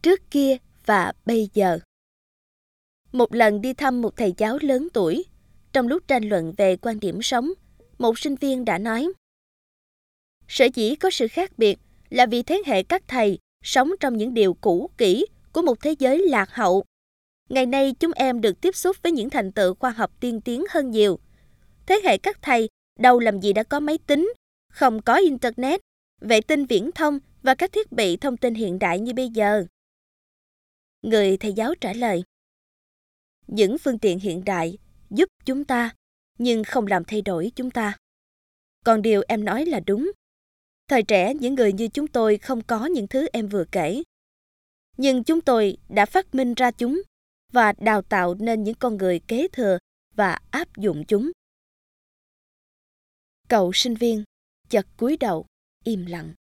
trước kia và bây giờ. Một lần đi thăm một thầy giáo lớn tuổi, trong lúc tranh luận về quan điểm sống, một sinh viên đã nói: sở dĩ có sự khác biệt là vì thế hệ các thầy sống trong những điều cũ kỹ của một thế giới lạc hậu. Ngày nay chúng em được tiếp xúc với những thành tựu khoa học tiên tiến hơn nhiều. Thế hệ các thầy đâu làm gì đã có máy tính, không có Internet, vệ tinh viễn thông và các thiết bị thông tin hiện đại như bây giờ. Người thầy giáo trả lời: những phương tiện hiện đại giúp chúng ta, nhưng không làm thay đổi chúng ta. Còn điều em nói là đúng. Thời trẻ, những người như chúng tôi không có những thứ em vừa kể. Nhưng chúng tôi đã phát minh ra chúng và đào tạo nên những con người kế thừa và áp dụng chúng. Cậu sinh viên chợt cúi đầu, im lặng.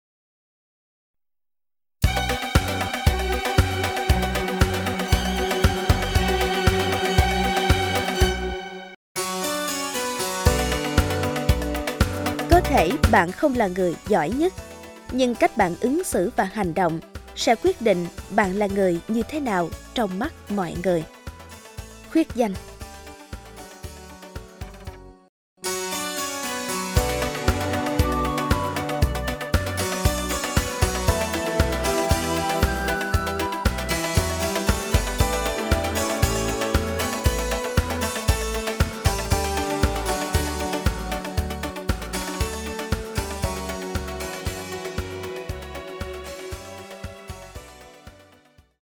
Có thể bạn không là người giỏi nhất, nhưng cách bạn ứng xử và hành động sẽ quyết định bạn là người như thế nào trong mắt mọi người. Khuyết danh.